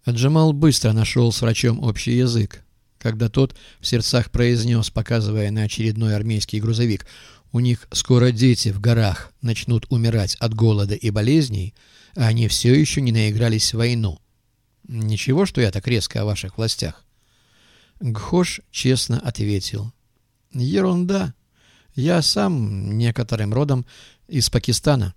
Джамал быстро нашел с врачом общий язык. Когда тот в сердцах произнес, показывая на очередной армейский грузовик: «У них скоро дети в горах начнут умирать от голода и болезней, а они все еще не наигрались в войну. Ничего, что я так резко о ваших властях?» Гхош честно ответил: «Ерунда. Я сам некоторым родом из Пакистана».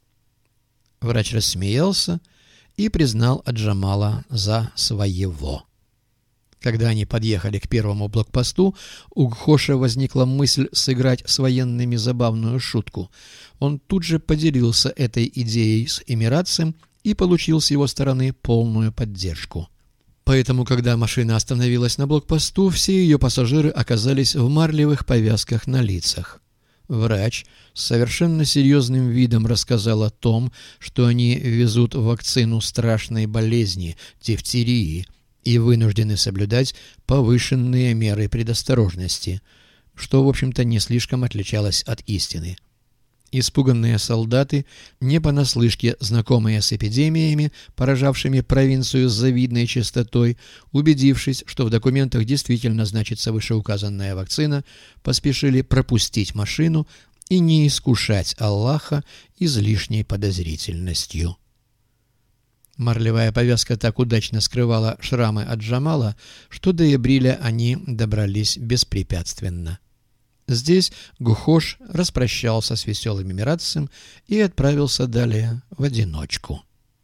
Врач рассмеялся и признал Аджамала за своего. Когда они подъехали к первому блокпосту, у Гхоша возникла мысль сыграть с военными забавную шутку. Он тут же поделился этой идеей с эмиратцем и получил с его стороны полную поддержку. Поэтому, когда машина остановилась на блокпосту, все ее пассажиры оказались в марлевых повязках на лицах. Врач с совершенно серьезным видом рассказал о том, что они везут вакцину страшной болезни – дифтерии, и вынуждены соблюдать повышенные меры предосторожности, что, в общем-то, не слишком отличалось от истины. Испуганные солдаты, не понаслышке знакомые с эпидемиями, поражавшими провинцию с завидной частотой, убедившись, что в документах действительно значится вышеуказанная вакцина, поспешили пропустить машину и не искушать Аллаха излишней подозрительностью. Марлевая повязка так удачно скрывала шрамы от Джамала, что до Эбриля они добрались беспрепятственно. Здесь Гхош распрощался с веселым эмиратцем и отправился далее в одиночку.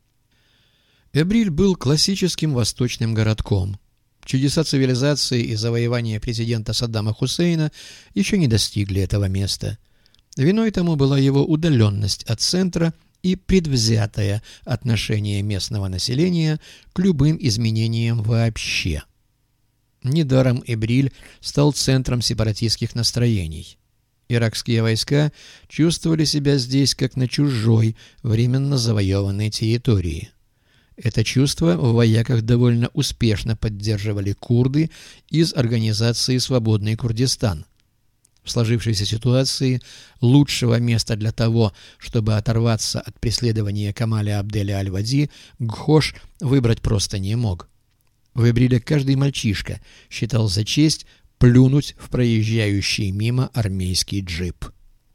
Эбриль был классическим восточным городком. Чудеса цивилизации и завоевания президента Саддама Хусейна еще не достигли этого места. Виной тому была его удаленность от центра и предвзятое отношение местного населения к любым изменениям вообще. Недаром Эбриль стал центром сепаратистских настроений. Иракские войска чувствовали себя здесь как на чужой, временно завоеванной территории. Это чувство в вояках довольно успешно поддерживали курды из организации «Свободный Курдистан». В сложившейся ситуации лучшего места для того, чтобы оторваться от преследования Камаля Абделя Аль-Вади, Гхош выбрать просто не мог. В Эбриле каждый мальчишка считал за честь плюнуть в проезжающий мимо армейский джип.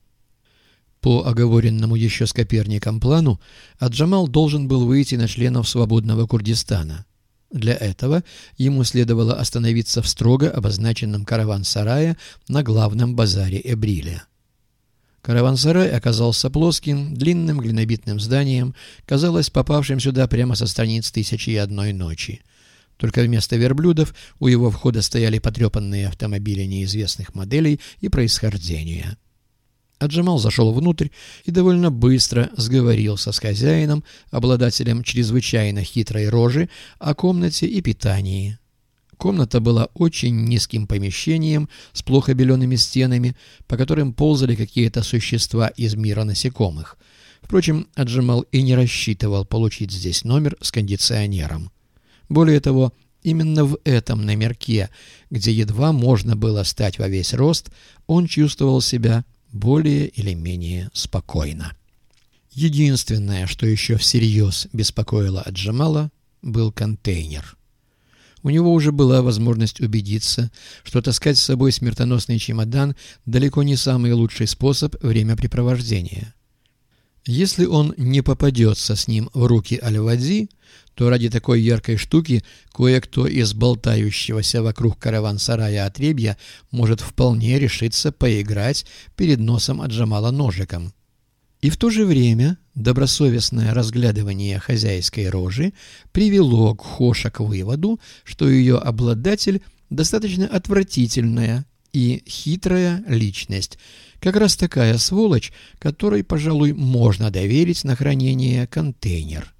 По оговоренному еще с Коперником плану, Аджамал должен был выйти на членов Свободного Курдистана. Для этого ему следовало остановиться в строго обозначенном караван-сарае на главном базаре Эбриля. Караван-сарай оказался плоским, длинным глинобитным зданием, казалось, попавшим сюда прямо со страниц «Тысячи и одной ночи». Только вместо верблюдов у его входа стояли потрепанные автомобили неизвестных моделей и происхождения. Аджамал зашел внутрь и довольно быстро сговорился с хозяином, обладателем чрезвычайно хитрой рожи, о комнате и питании. Комната была очень низким помещением с плохо белеными стенами, по которым ползали какие-то существа из мира насекомых. Впрочем, Аджамал и не рассчитывал получить здесь номер с кондиционером. Более того, именно в этом номерке, где едва можно было стать во весь рост, он чувствовал себя более или менее спокойно. Единственное, что еще всерьез беспокоило Аджамала, был контейнер. У него уже была возможность убедиться, что таскать с собой смертоносный чемодан далеко не самый лучший способ времяпрепровождения. Если он не попадется с ним в руки Аль-Вади, то ради такой яркой штуки кое-кто из болтающегося вокруг караван-сарая отребья может вполне решиться поиграть перед носом Аджамала ножиком. И в то же время добросовестное разглядывание хозяйской рожи привело Гхоша к выводу, что ее обладатель достаточно отвратительная и хитрая личность, как раз такая сволочь, которой, пожалуй, можно доверить на хранение контейнер.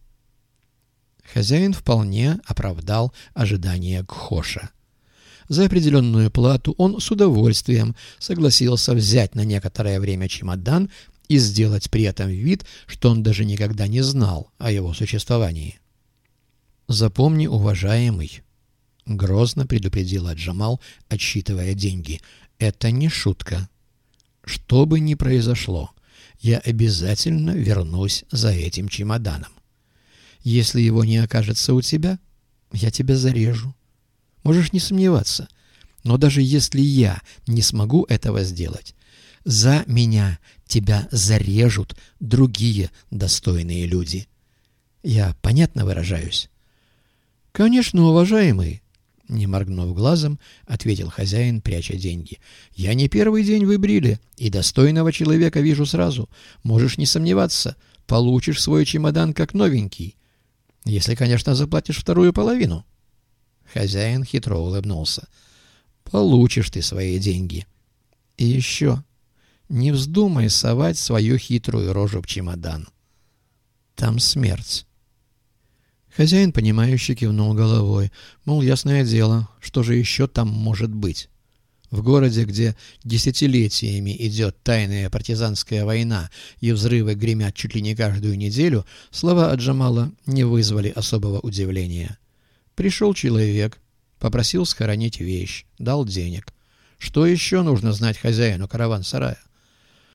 Хозяин вполне оправдал ожидания Гхоша. За определенную плату он с удовольствием согласился взять на некоторое время чемодан и сделать при этом вид, что он даже никогда не знал о его существовании. «Запомни, уважаемый», — грозно предупредил Аджамал, отсчитывая деньги, — «это не шутка. Что бы ни произошло, я обязательно вернусь за этим чемоданом. Если его не окажется у тебя, Я тебя зарежу. Можешь не сомневаться. Но даже если я не смогу этого сделать, за меня тебя зарежут другие достойные люди. Я понятно выражаюсь? — Конечно, уважаемый, — не моргнув глазом, ответил хозяин, пряча деньги. — Я не первый день в Ибриле, и достойного человека вижу сразу. Можешь не сомневаться, получишь свой чемодан как новенький. Если, конечно, заплатишь вторую половину. Хозяин хитро улыбнулся. — Получишь ты свои деньги. И еще, не вздумай совать свою хитрую рожу в чемодан. Там смерть. Хозяин, понимающе кивнул головой, мол, ясное дело, что же еще там может быть? В городе, где десятилетиями идет тайная партизанская война и взрывы гремят чуть ли не каждую неделю, слова Аджамала не вызвали особого удивления. Пришел человек, попросил схоронить вещь, дал денег. Что еще нужно знать хозяину караван-сарая?